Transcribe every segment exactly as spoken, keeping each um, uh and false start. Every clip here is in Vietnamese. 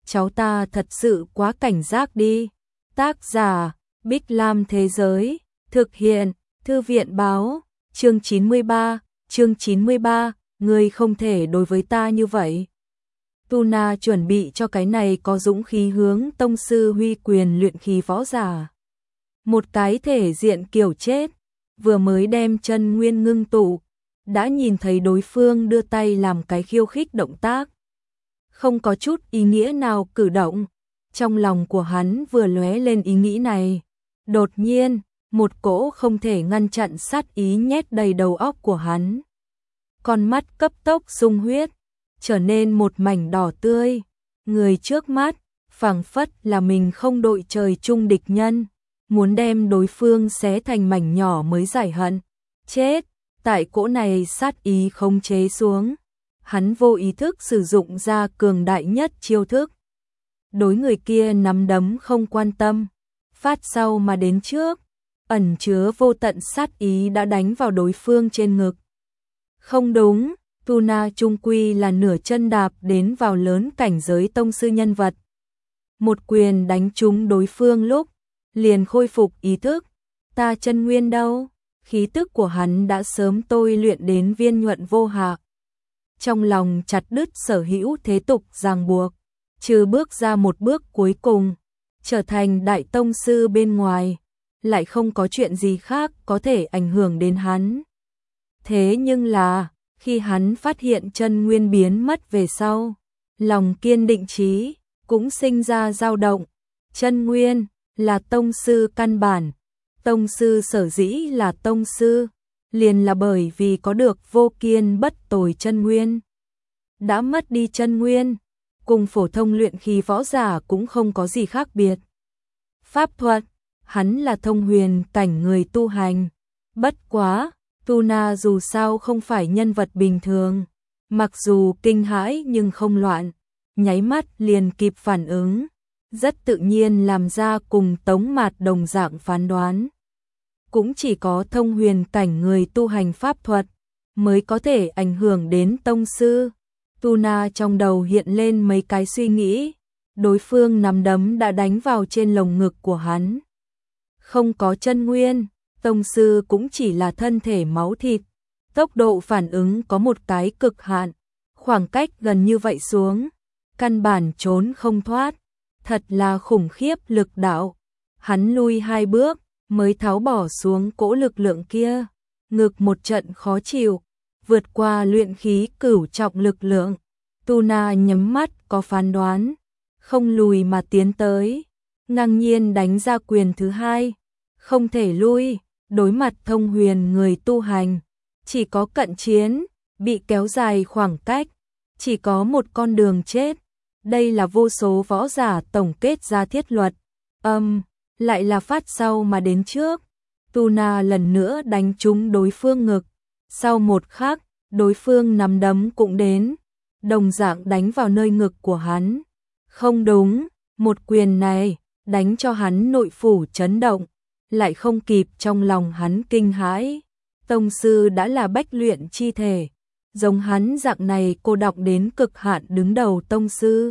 cháu ta thật sự quá cảnh giác đi. Tác giả, Bích Lam Thế Giới, thực hiện, Thư viện Báo, chương chín mươi ba, chương chín mươi ba, ngươi không thể đối với ta như vậy. Tuna chuẩn bị cho cái này có dũng khí hướng tông sư huy quyền luyện khí võ giả. Một cái thể diện kiểu chết, vừa mới đem chân nguyên ngưng tụ, đã nhìn thấy đối phương đưa tay làm cái khiêu khích động tác. Không có chút ý nghĩa nào cử động, trong lòng của hắn vừa lóe lên ý nghĩ này. Đột nhiên, một cỗ không thể ngăn chặn sát ý nhét đầy đầu óc của hắn. Con mắt cấp tốc sung huyết, trở nên một mảnh đỏ tươi. Người trước mắt, phảng phất là mình không đội trời chung địch nhân, muốn đem đối phương xé thành mảnh nhỏ mới giải hận. Chết, tại cỗ này sát ý không chế xuống, hắn vô ý thức sử dụng ra cường đại nhất chiêu thức. Đối người kia nắm đấm không quan tâm, phát sau mà đến trước, ẩn chứa vô tận sát ý đã đánh vào đối phương trên ngực. Không đúng, Tuna trung quy là nửa chân đạp đến vào lớn cảnh giới tông sư nhân vật. Một quyền đánh trúng đối phương lúc, liền khôi phục ý thức. Ta chân nguyên đâu? Khí tức của hắn đã sớm tôi luyện đến viên nhuận vô hạ. Trong lòng chặt đứt sở hữu thế tục ràng buộc, trừ bước ra một bước cuối cùng, trở thành đại tông sư bên ngoài, lại không có chuyện gì khác có thể ảnh hưởng đến hắn. Thế nhưng là, khi hắn phát hiện chân nguyên biến mất về sau, lòng kiên định chí cũng sinh ra dao động. Chân nguyên là tông sư căn bản, tông sư sở dĩ là tông sư, liền là bởi vì có được vô kiên bất tồi chân nguyên. Đã mất đi chân nguyên, cùng phổ thông luyện khí võ giả cũng không có gì khác biệt. Pháp thuật, hắn là thông huyền cảnh người tu hành. Bất quá, Tuna dù sao không phải nhân vật bình thường, mặc dù kinh hãi nhưng không loạn, nháy mắt liền kịp phản ứng, rất tự nhiên làm ra cùng Tống Mạt đồng dạng phán đoán. Cũng chỉ có thông huyền cảnh người tu hành pháp thuật mới có thể ảnh hưởng đến tông sư. Tuna trong đầu hiện lên mấy cái suy nghĩ, đối phương nắm đấm đã đánh vào trên lồng ngực của hắn. Không có chân nguyên, tông sư cũng chỉ là thân thể máu thịt, tốc độ phản ứng có một cái cực hạn, khoảng cách gần như vậy xuống, căn bản trốn không thoát, thật là khủng khiếp lực đạo. Hắn lui hai bước, mới tháo bỏ xuống cỗ lực lượng kia, ngực một trận khó chịu, vượt qua luyện khí cửu trọng lực lượng. Tuna nhắm mắt có phán đoán, không lùi mà tiến tới, ngang nhiên đánh ra quyền thứ hai, không thể lui, đối mặt thông huyền người tu hành, chỉ có cận chiến, bị kéo dài khoảng cách, chỉ có một con đường chết. Đây là vô số võ giả tổng kết ra thiết luật. Âm, um, lại là phát sau mà đến trước. Tuna lần nữa đánh trúng đối phương ngực. Sau một khắc, đối phương nắm đấm cũng đến, đồng dạng đánh vào nơi ngực của hắn. Không đúng, một quyền này đánh cho hắn nội phủ chấn động, lại không kịp trong lòng hắn kinh hãi. Tông sư đã là bách luyện chi thể, giống hắn dạng này cô đọng đến cực hạn đứng đầu tông sư.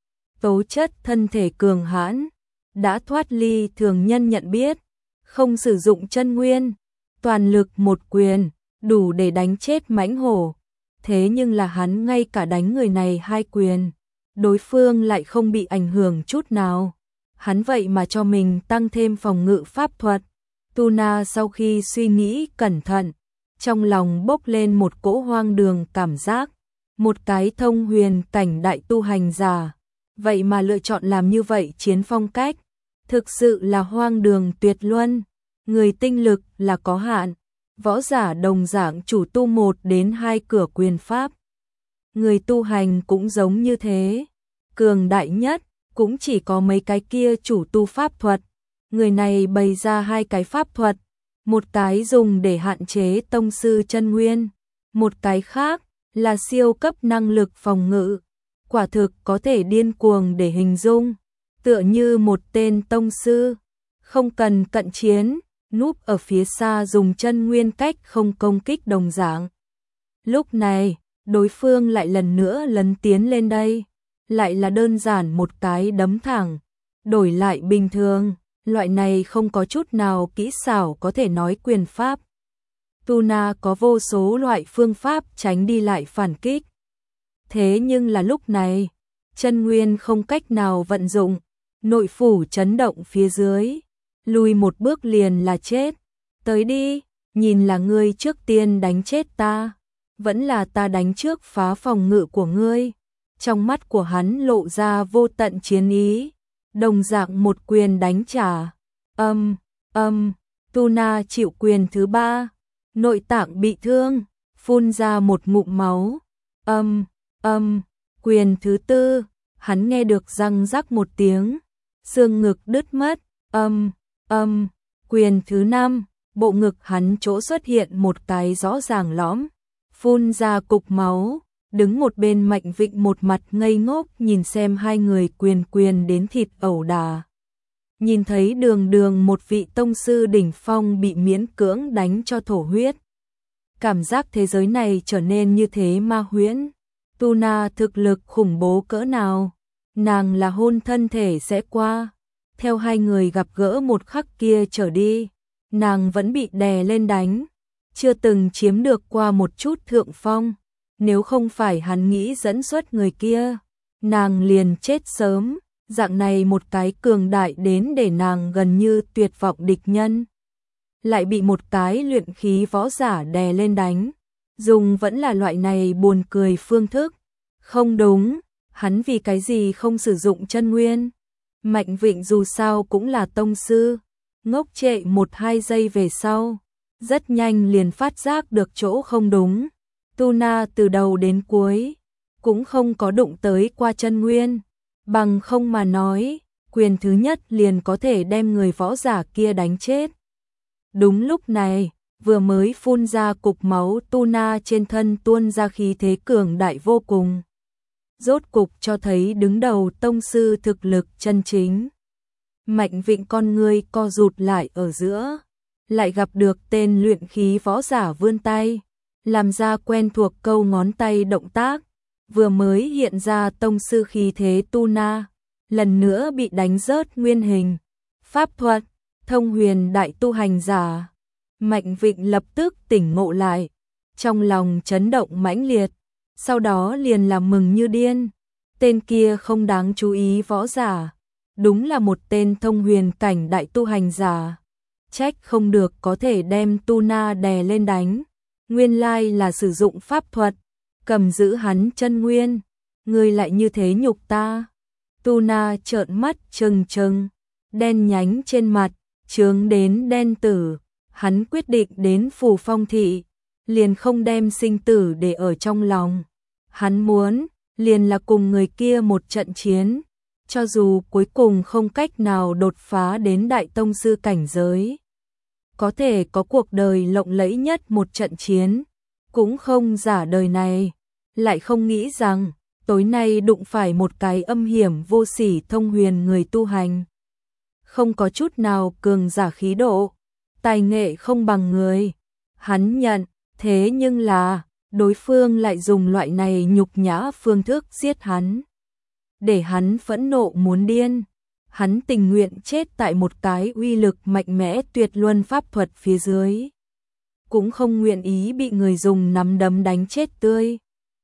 Tố chất thân thể cường hãn, đã thoát ly thường nhân nhận biết, không sử dụng chân nguyên, toàn lực một quyền, đủ để đánh chết mãnh hổ. Thế nhưng là hắn ngay cả đánh người này hai quyền, đối phương lại không bị ảnh hưởng chút nào. Hắn vậy mà cho mình tăng thêm phòng ngự pháp thuật. Tuna sau khi suy nghĩ cẩn thận, trong lòng bốc lên một cỗ hoang đường cảm giác. Một cái thông huyền cảnh đại tu hành giả, vậy mà lựa chọn làm như vậy chiến phong cách, thực sự là hoang đường tuyệt luân. Người tinh lực là có hạn, võ giả đồng dạng chủ tu một đến hai cửa quyền pháp. Người tu hành cũng giống như thế, cường đại nhất cũng chỉ có mấy cái kia chủ tu pháp thuật. Người này bày ra hai cái pháp thuật, một cái dùng để hạn chế tông sư chân nguyên, một cái khác là siêu cấp năng lực phòng ngự. Quả thực có thể điên cuồng để hình dung, tựa như một tên tông sư, không cần cận chiến, núp ở phía xa dùng chân nguyên cách không công kích đồng dạng. Lúc này, đối phương lại lần nữa lấn tiến lên đây, lại là đơn giản một cái đấm thẳng, đổi lại bình thường, loại này không có chút nào kỹ xảo có thể nói quyền pháp. Tuna có vô số loại phương pháp tránh đi lại phản kích. Thế nhưng là lúc này, chân nguyên không cách nào vận dụng, nội phủ chấn động phía dưới, lùi một bước liền là chết. Tới đi, nhìn là ngươi trước tiên đánh chết ta, vẫn là ta đánh trước phá phòng ngự của ngươi. Trong mắt của hắn lộ ra vô tận chiến ý, đồng dạng một quyền đánh trả. Âm, âm, Tuna chịu quyền thứ ba, nội tạng bị thương, phun ra một ngụm máu. Âm, âm, quyền thứ tư, hắn nghe được răng rắc một tiếng, xương ngực đứt mất. Âm, âm, quyền thứ năm, bộ ngực hắn chỗ xuất hiện một cái rõ ràng lõm, phun ra cục máu. Đứng một bên Mạnh Vịnh một mặt ngây ngốc nhìn xem hai người quyền quyền đến thịt ẩu đả. Nhìn thấy đường đường một vị tông sư đỉnh phong bị miễn cưỡng đánh cho thổ huyết. Cảm giác thế giới này trở nên như thế ma huyễn. Tuna thực lực khủng bố cỡ nào, nàng là hôn thân thể sẽ qua. Theo hai người gặp gỡ một khắc kia trở đi, nàng vẫn bị đè lên đánh, chưa từng chiếm được qua một chút thượng phong. Nếu không phải hắn nghĩ dẫn xuất người kia, nàng liền chết sớm. Dạng này một cái cường đại đến để nàng gần như tuyệt vọng địch nhân, lại bị một cái luyện khí võ giả đè lên đánh, dùng vẫn là loại này buồn cười phương thức. Không đúng, hắn vì cái gì không sử dụng chân nguyên? Mạnh Vịnh dù sao cũng là tông sư, ngốc trệ một hai giây về sau, rất nhanh liền phát giác được chỗ không đúng. Tuna từ đầu đến cuối cũng không có đụng tới qua chân nguyên, bằng không mà nói, quyền thứ nhất liền có thể đem người võ giả kia đánh chết. Đúng lúc này, vừa mới phun ra cục máu Tuna trên thân tuôn ra khí thế cường đại vô cùng. Rốt cục cho thấy đứng đầu tông sư thực lực chân chính. Mạnh Vịnh con ngươi co rụt lại ở giữa, lại gặp được tên luyện khí võ giả vươn tay, làm ra quen thuộc câu ngón tay động tác. Vừa mới hiện ra tông sư khí thế Tuna, lần nữa bị đánh rớt nguyên hình. Pháp thuật, thông huyền đại tu hành giả. Mạnh Vịnh lập tức tỉnh ngộ lại, trong lòng chấn động mãnh liệt, sau đó liền làm mừng như điên. Tên kia không đáng chú ý võ giả, đúng là một tên thông huyền cảnh đại tu hành giả. Trách không được có thể đem Tuna đè lên đánh, nguyên lai là sử dụng pháp thuật, cầm giữ hắn chân nguyên. Ngươi lại như thế nhục ta. Tuna trợn mắt trừng trừng, đen nhánh trên mặt chướng đến đen tử. Hắn quyết định đến Phù Phong thị, liền không đem sinh tử để ở trong lòng. Hắn muốn liền là cùng người kia một trận chiến, cho dù cuối cùng không cách nào đột phá đến đại tông sư cảnh giới, có thể có cuộc đời lộng lẫy nhất một trận chiến, cũng không giả đời này. Lại không nghĩ rằng tối nay đụng phải một cái âm hiểm vô sỉ thông huyền người tu hành, không có chút nào cường giả khí độ, tài nghệ không bằng người. Hắn nhận, thế nhưng là đối phương lại dùng loại này nhục nhã phương thức giết hắn, để hắn phẫn nộ muốn điên. Hắn tình nguyện chết tại một cái uy lực mạnh mẽ tuyệt luân pháp thuật phía dưới, cũng không nguyện ý bị người dùng nắm đấm đánh chết tươi.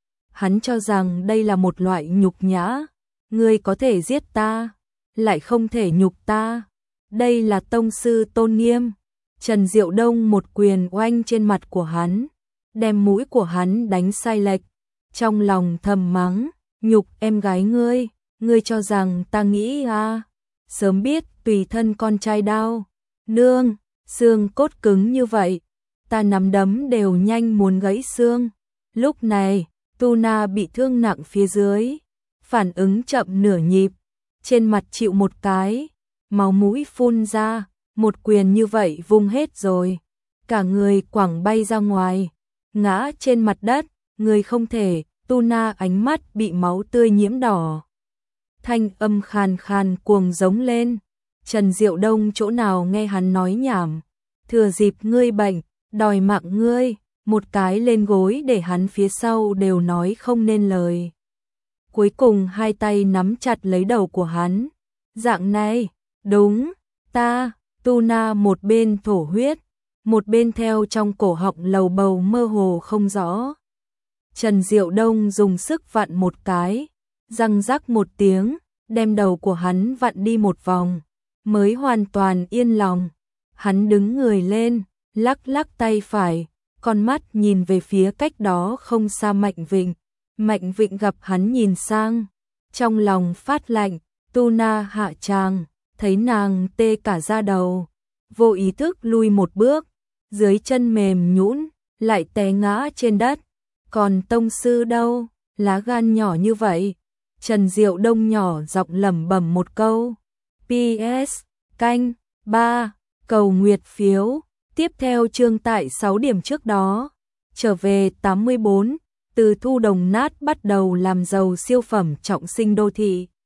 Hắn cho rằng đây là một loại nhục nhã, ngươi có thể giết ta, lại không thể nhục ta. Đây là tông sư tôn nghiêm. Trần Diệu Đông một quyền oanh trên mặt của hắn, đem mũi của hắn đánh sai lệch, trong lòng thầm mắng, nhục em gái ngươi, ngươi cho rằng ta nghĩ à, sớm biết tùy thân con trai đao, nương, xương cốt cứng như vậy, ta nắm đấm đều nhanh muốn gãy xương. Lúc này, Tuna bị thương nặng phía dưới, phản ứng chậm nửa nhịp, trên mặt chịu một cái, máu mũi phun ra, một quyền như vậy vung hết rồi, cả người quẳng bay ra ngoài, ngã trên mặt đất, người không thể. Tuna ánh mắt bị máu tươi nhiễm đỏ, thanh âm khàn khàn cuồng giống lên. Trần Diệu Đông chỗ nào nghe hắn nói nhảm, thừa dịp ngươi bệnh, đòi mạng ngươi, một cái lên gối để hắn phía sau đều nói không nên lời. cuối cùng hai tay nắm chặt lấy đầu của hắn. Dạng này, đúng, ta, Tu Na một bên thổ huyết, một bên theo trong cổ họng lầu bầu mơ hồ không rõ. Trần Diệu Đông dùng sức vặn một cái, răng rắc một tiếng, đem đầu của hắn vặn đi một vòng, mới hoàn toàn yên lòng. Hắn đứng người lên, lắc lắc tay phải, con mắt nhìn về phía cách đó không xa Mạnh Vịnh. Mạnh Vịnh gặp hắn nhìn sang, trong lòng phát lạnh, Tu Na hạ tràng, thấy nàng tê cả da đầu, vô ý thức lui một bước, dưới chân mềm nhũn, lại té ngã trên đất. Còn tông sư đâu, lá gan nhỏ như vậy. Trần Diệu Đông nhỏ giọng lẩm bẩm một câu. pê ét canh ba cầu nguyệt phiếu, tiếp theo chương tại sáu điểm trước đó. Trở về tám mươi bốn, từ thu đồng nát bắt đầu làm giàu siêu phẩm trọng sinh đô thị.